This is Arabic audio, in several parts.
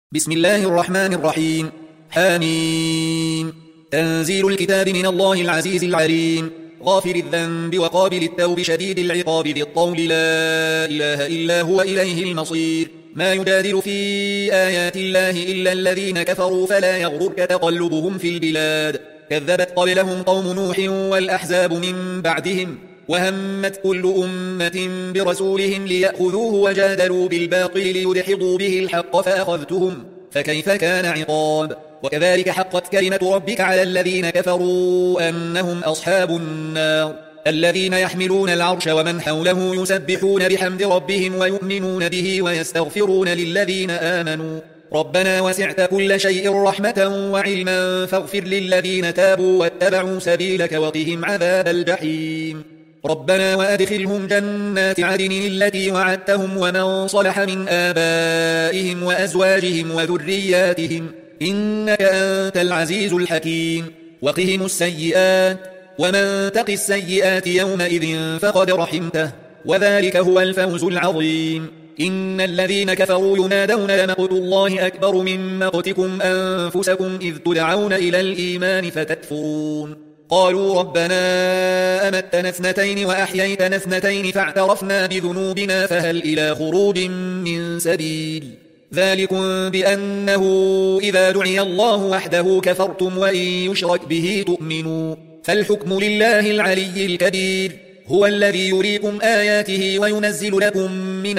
بسم الله الرحمن الرحيم. حميم. تنزيل الكتاب من الله العزيز العليم، غافر الذنب وقابل التوب شديد العقاب ذي الطول، لا إله إلا هو إليه المصير. ما يجادل في آيات الله إلا الذين كفروا فلا يغررك تقلبهم في البلاد. كذبت قبلهم قوم نوح والأحزاب من بعدهم، وهمت كل أمة برسولهم ليأخذوه وجادلوا بالباطل ليدحضوا به الحق فأخذتهم، فكيف كان عقاب. وكذلك حقت كلمة ربك على الذين كفروا أنهم أصحاب النار. الذين يحملون العرش ومن حوله يسبحون بحمد ربهم ويؤمنون به ويستغفرون للذين آمنوا ربنا وسعت كل شيء رحمة وعلما فاغفر للذين تابوا واتبعوا سبيلك وقهم عذاب الجحيم. ربنا وأدخلهم جنات عدن التي وعدتهم ومن صلح من آبائهم وأزواجهم وذرياتهم إنك أنت العزيز الحكيم. وقهم السيئات ومن تق السيئات يومئذ فقد رحمته، وذلك هو الفوز العظيم. إن الذين كفروا ينادون لمقت الله أكبر من مقتكم أنفسكم إذ تدعون إلى الإيمان فتكفرون. قالوا ربنا أمتنا اثنتين وأحييتنا اثنتين فاعترفنا بذنوبنا فهل إلى خروج من سبيل. ذلكم بأنه إذا دعي الله وحده كفرتم وإن يشرك به تؤمنوا، فالحكم لله العلي الكبير. هو الذي يريكم آياته وينزل لكم من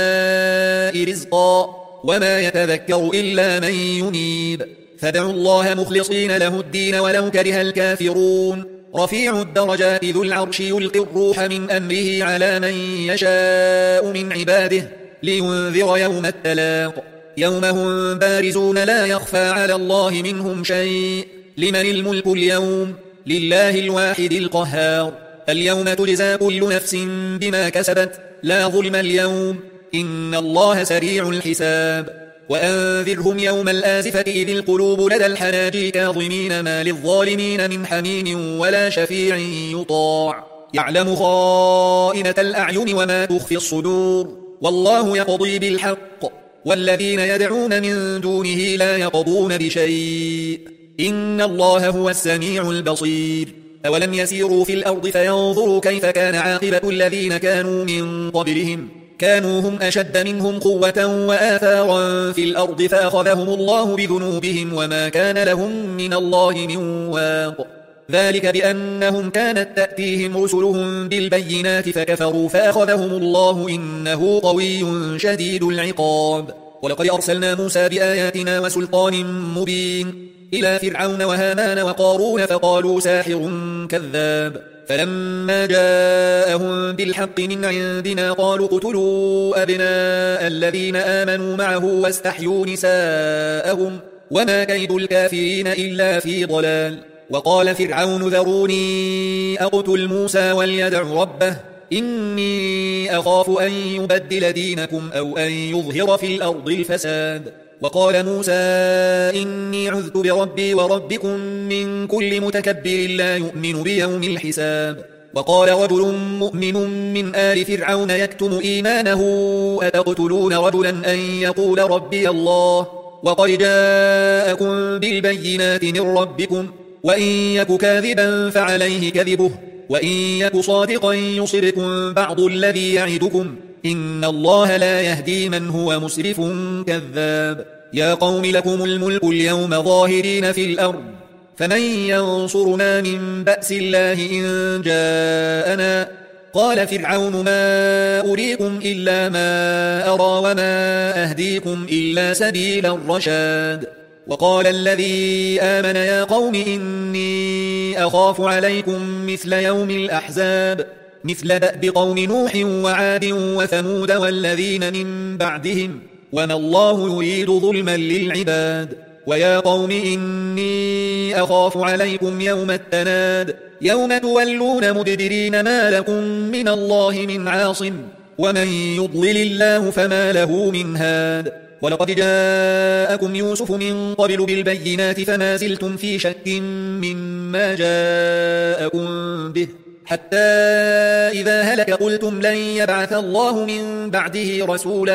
السماء رزقا وما يتذكر إلا من ينيب. فادعوا الله مخلصين له الدين ولو كره الكافرون. رفيع الدرجات ذو العرش يلقي الروح من أمره على من يشاء من عباده لينذر يوم التلاق. يوم هم بارزون لا يخفى على الله منهم شيء. لمن الملك اليوم؟ لله الواحد القهار. اليوم تجزى كل نفس بما كسبت لا ظلم اليوم إن الله سريع الحساب. وأنذرهم يوم الآزفة إذ القلوب لدى الحناجر كاظمين ما للظالمين من حميم ولا شفيع يطاع. يعلم خائنة الأعين وما تخفي الصدور، والله يقضي بالحق والذين يدعون من دونه لا يقضون بشيء إن الله هو السميع البصير. أولم يسيروا في الأرض فينظروا كيف كان عاقبة الذين كانوا من قبلهم، كانوا هم أشد منهم قوة وآثارا في الأرض فأخذهم الله بذنوبهم وما كان لهم من الله من واق. ذلك بأنهم كانت تأتيهم رسلهم بالبينات فكفروا فأخذهم الله إنه قوي شديد العقاب. ولقد أرسلنا موسى بآياتنا وسلطان مبين إلى فرعون وهامان وقارون فقالوا ساحر كذاب. فلما جاءهم بالحق من عندنا قالوا اقتلوا أبناء الذين آمنوا معه واستحيوا نساءهم وما كيد الكافرين إلا في ضلال. وقال فرعون ذروني أقتل موسى وليدع ربه إني أخاف أن يبدل دينكم أو أن يظهر في الأرض الفساد. وقال موسى إني عذت بربي وربكم من كل متكبر لا يؤمن بيوم الحساب. وقال رجل مؤمن من آل فرعون يكتم إيمانه أتقتلون رجلا أن يقول ربي الله وقد جاءكم بالبينات من ربكم وإن يك كاذبا فعليه كذبه وإن يك صادقا يصبكم بعض الذي يعدكم إن الله لا يهدي من هو مسرف كذاب. يا قوم لكم الملك اليوم ظاهرين في الأرض فمن ينصرنا من بأس الله إن جاءنا. قال فرعون ما أريكم إلا ما أرى وما أهديكم إلا سبيل الرشاد. وقال الذي آمن يا قوم إني أخاف عليكم مثل يوم الأحزاب مثل دأب قوم نوح وعاد وثمود والذين من بعدهم وما الله يريد ظلما للعباد. ويا قوم إني أخاف عليكم يوم التناد يوم تولون مدبرين ما لكم من الله من عاصم ومن يضلل الله فما له من هاد. ولقد جاءكم يوسف من قبل بالبينات فما زلتم في شك مما جاءكم به حتى إذا هلك قلتم لن يبعث الله من بعده رسولا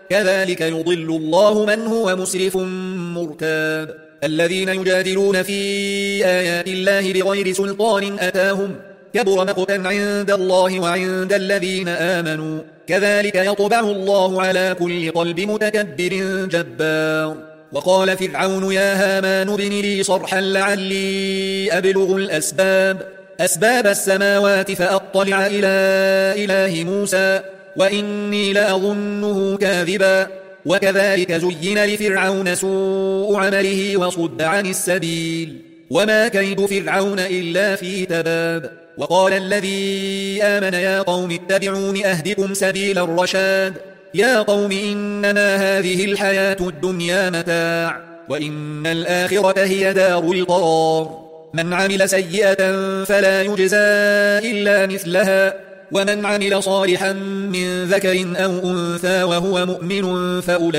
كذلك يضل الله من هو مسرف مرتاب الذين يجادلون في آيات الله بغير سلطان أتاهم كبر مقتا عند الله وعند الذين آمنوا كذلك يطبع الله على كل قلب متكبر جبار وقال فرعون يا هامان ابن لي صرحا لعلي أبلغ أسباب السماوات فأطلع إلى إله موسى وإني لأظنه كاذبا وكذلك زين لفرعون سوء عمله وصد عن السبيل وما كيد فرعون إلا في تباب وقال الذي آمن يا قوم اتبعون أهدكم سبيل الرشاد يا قوم إنما هذه الحياة الدنيا متاع وإن الآخرة هي دار القرار من عمل سيئة فلا يجزى إلا مثلها ومن عمل صالحا من ذكر أو أنثى وهو مؤمن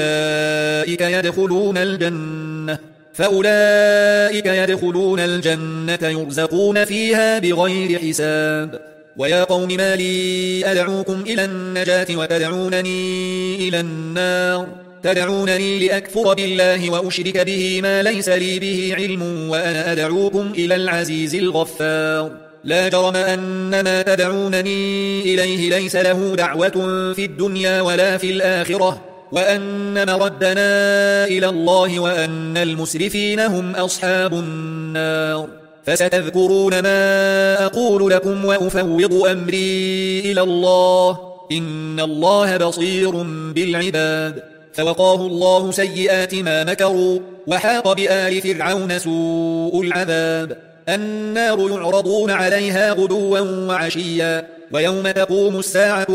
فأولئك يدخلون الجنة يرزقون فيها بغير حساب ويا قوم ما لي أدعوكم إلى النجاة وتدعونني إلى النار تدعونني لأكفر بالله وأشرك به ما ليس لي به علم وأنا أدعوكم إلى العزيز الغفار لا جرم أن ما تدعونني إليه ليس له دعوة في الدنيا ولا في الآخرة وأن مردنا إلى الله وأن المسرفين هم أصحاب النار فستذكرون ما أقول لكم وأفوض أمري إلى الله إن الله بصير بالعباد فوقاه الله سيئات ما مكروا وحاق بآل فرعون سوء العذاب النار يعرضون عليها غدوا وعشيا ويوم تقوم الساعة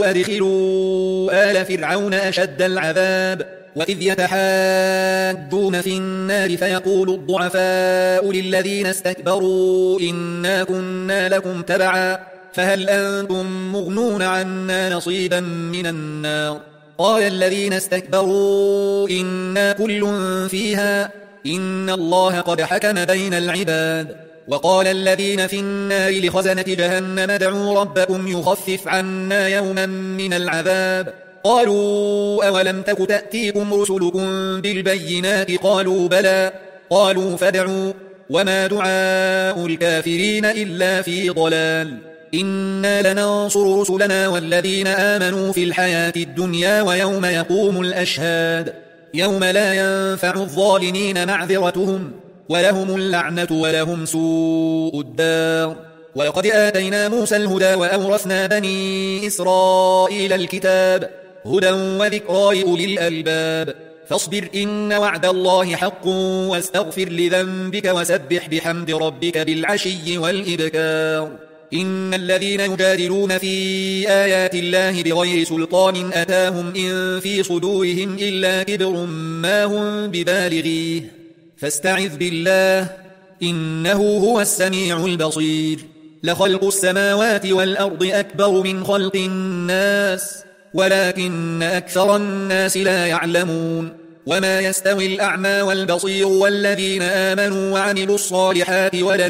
أدخلوا آل فرعون أشد العذاب وإذ يتحاجون في النار فيقول الضعفاء للذين استكبروا إنا كنا لكم تبعا فهل أنتم مغنون عنا نصيبا من النار قال الذين استكبروا إنا كل فيها إن الله قد حكم بين العباد وقال الذين في النار لخزنة جهنم ادعوا ربكم يخفف عنا يوما من العذاب قالوا أولم تك تأتيكم رسلكم بالبينات قالوا بلى قالوا فادعوا وما دعاء الكافرين إلا في ضلال إنا لننصر رسلنا والذين آمنوا في الحياة الدنيا ويوم يقوم الأشهاد يوم لا ينفع الظالمين معذرتهم ولهم اللعنة ولهم سوء الدار ولقد آتينا موسى الهدى وأورثنا بني إسرائيل الكتاب هدى وذكرى لأولي الألباب فاصبر إن وعد الله حق واستغفر لذنبك وسبح بحمد ربك بالعشي والإبكار إن الذين يجادلون في آيات الله بغير سلطان أتاهم إن في صدورهم إلا كبر ما هم ببالغيه فاستعذ بالله إنه هو السميع البصير لخلق السماوات والأرض أكبر من خلق الناس ولكن أكثر الناس لا يعلمون وما يستوي الأعمى والبصير والذين آمنوا وعملوا الصالحات ولا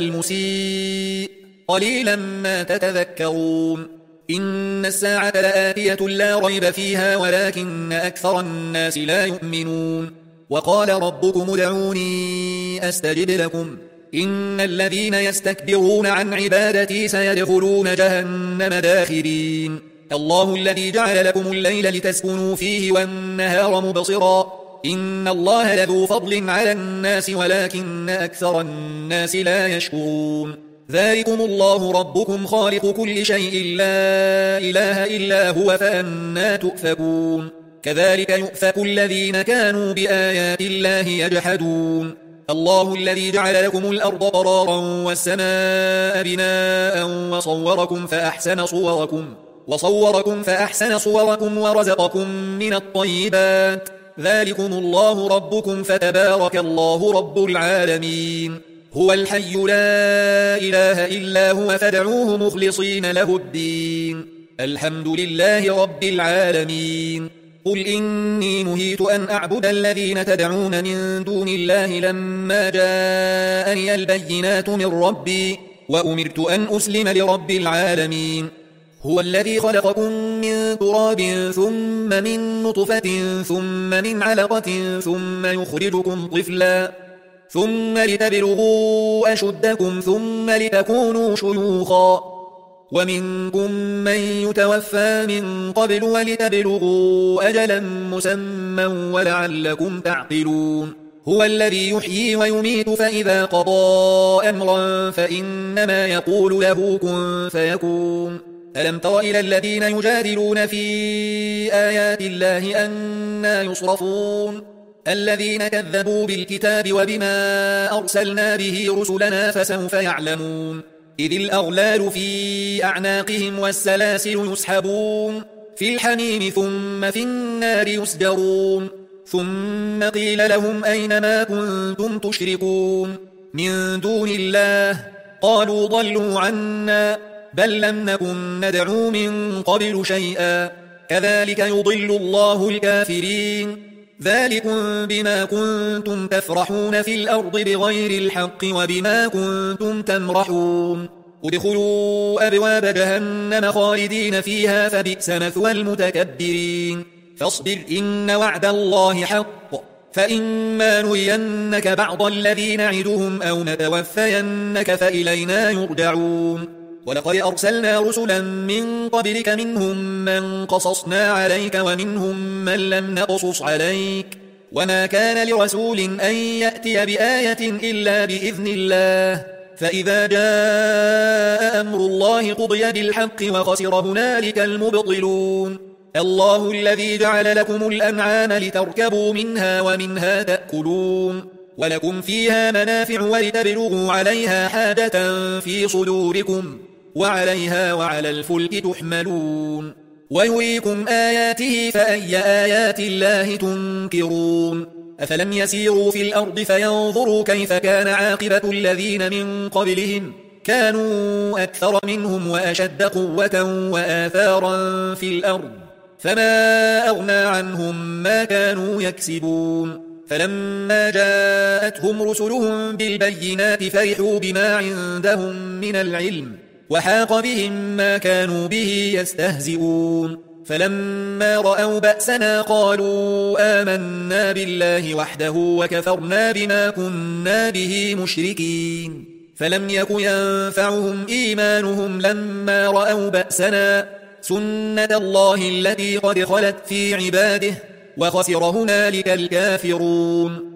المسيء قليلا ما تتذكرون إن الساعة لآتية لا ريب فيها ولكن أكثر الناس لا يؤمنون وقال ربكم ادعوني أستجب لكم إن الذين يستكبرون عن عبادتي سيدخلون جهنم داخرين الله الذي جعل لكم الليل لتسكنوا فيه والنهار مبصرا إن الله لذو فضل على الناس ولكن أكثر الناس لا يشكرون ذلكم الله ربكم خالق كل شيء لا إله إلا هو فأنا تؤفكون كذلك يؤفك الذين كانوا بآيات الله يجحدون الله الذي جعل لكم الأرض قرارا والسماء بناء وصوركم فأحسن صوركم ورزقكم من الطيبات ذلكم الله ربكم فتبارك الله رب العالمين هو الحي لا إله إلا هو فادعوه مخلصين له الدين الحمد لله رب العالمين قل إني نهيت أن أعبد الذين تدعون من دون الله لما جاءني البينات من ربي وأمرت أن أسلم لرب العالمين هو الذي خلقكم من تراب ثم من نطفة ثم من علقة ثم يخرجكم طفلا ثم لتبلغوا أشدكم ثم لتكونوا شيوخا ومنكم من يتوفى من قبل ولتبلغوا أجلا مسمى ولعلكم تعقلون هو الذي يحيي ويميت فإذا قضى أمرا فإنما يقول له كن فيكون ألم تر إلى الذين يجادلون في آيات الله أنى يصرفون الذين كذبوا بالكتاب وبما أرسلنا به رسلنا فسوف يعلمون إذ الأغلال في أعناقهم والسلاسل يسحبون في الحميم ثم في النار يسجرون ثم قيل لهم أين ما كنتم تشركون من دون الله قالوا ضلوا عنا بل لم نكن ندعو من قبل شيئا كذلك يضل الله الكافرين ذلكم بما كنتم تفرحون في الأرض بغير الحق وبما كنتم تمرحون ادخلوا أبواب جهنم خالدين فيها فبئس مثوى المتكبرين فاصبر إن وعد الله حق فإما نرينك بعض الذي نعدهم أو نتوفينك فإلينا يرجعون ولقد أرسلنا رسلا من قبلك منهم من قصصنا عليك ومنهم من لم نقصص عليك وما كان لرسول أن يأتي بآية إلا بإذن الله فإذا جاء أمر الله قضي بالحق وخسر هنالك المبطلون الله الذي جعل لكم الأنعام لتركبوا منها ومنها تأكلون ولكم فيها منافع ولتبلغوا عليها حاجة في صدوركم وعليها وعلى الفلك تحملون ويريكم آياته فأي آيات الله تنكرون أفلم يسيروا في الأرض فينظروا كيف كان عاقبة الذين من قبلهم كانوا أكثر منهم وأشد قوة وآثارا في الأرض فما أغنى عنهم ما كانوا يكسبون فلما جاءتهم رسلهم بالبينات فرحوا بما عندهم من العلم وحاق بهم ما كانوا به يستهزئون فلما رأوا بأسنا قالوا آمنا بالله وحده وكفرنا بما كنا به مشركين فلم يك ينفعهم إيمانهم لما رأوا بأسنا سنة الله التي قد خلت في عباده وخسر هنالك الكافرون